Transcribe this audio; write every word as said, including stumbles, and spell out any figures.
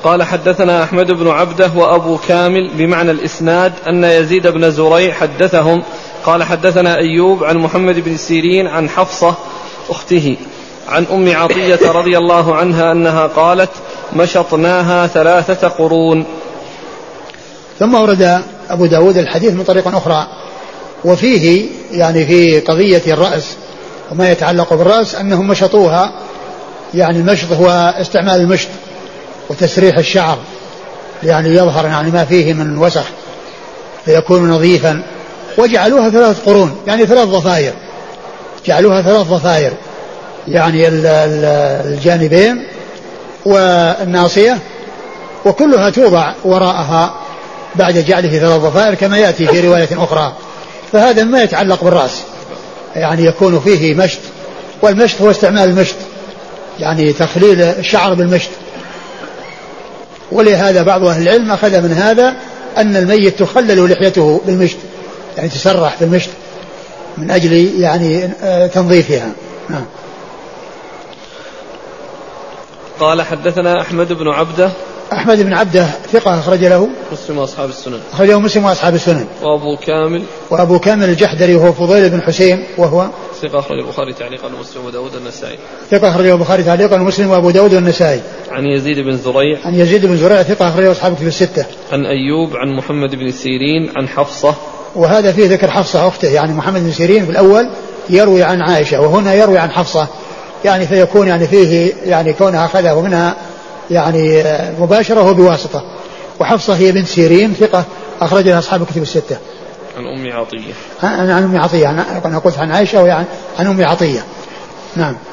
قال حدثنا أحمد بن عبده وأبو كامل بمعنى الإسناد أن يزيد بن زريع حدثهم قال حدثنا أيوب عن محمد بن سيرين عن حفصة أخته عن أم عطية رضي الله عنها أنها قالت مشطناها ثلاثة قرون. ثم ورد أبو داود الحديث من طريق أخرى وفيه يعني في قضية الرأس وما يتعلق بالرأس أنهم مشطوها، يعني المشط هو استعمال المشط وتسريح الشعر يعني يظهر يعني ما فيه من وسخ فيكون نظيفا، وجعلوها ثلاث قرون يعني ثلاث ضفائر، جعلوها ثلاث ضفائر يعني الجانبين والناصية وكلها توضع وراءها بعد جعله ثلاث ضفائر كما يأتي في رواية أخرى. فهذا ما يتعلق بالرأس يعني يكون فيه مشط، والمشط هو استعمال المشط يعني تخليل الشعر بالمشط. ولهذا بعض أهل العلم أخذ من هذا أن الميت تخلل لحيته بالمشط يعني تسرح بالمشط من أجل يعني تنظيفها. نعم. قال حدثنا أحمد بن عبده. أحمد بن عبده ثقة أخرج له مسلم وأصحاب السنن. أخرجه مسلم وأصحاب السنن. وأبو كامل. وأبو كامل الجحدري وهو فضيل بن حسين وهو ثقة أخرج البخاري تعليقا ومسلم وداود النسائي. ثقة أخرجه البخاري تعليقا ومسلم وأبو داود والنسائي. عن يزيد بن زريع. عن يزيد بن زريع ثقة أخرجه أصحاب الكتب الستة. عن أيوب عن محمد بن سيرين عن حفصة. وهذا فيه ذكر حفصة أخته، يعني محمد بن سيرين في الأول يروي عن عائشة وهنا يروي عن حفصة، يعني فيكون يعني فيه يعني كونها أخذه منها يعني مباشرة وبواسطة. وحفصة هي بنت سيرين ثقة أخرجها أصحاب الكتب الستة. عن أم عطية. عن, عن أم عطية. أنا قلت عن عائشة وعن عن أم عطية. نعم.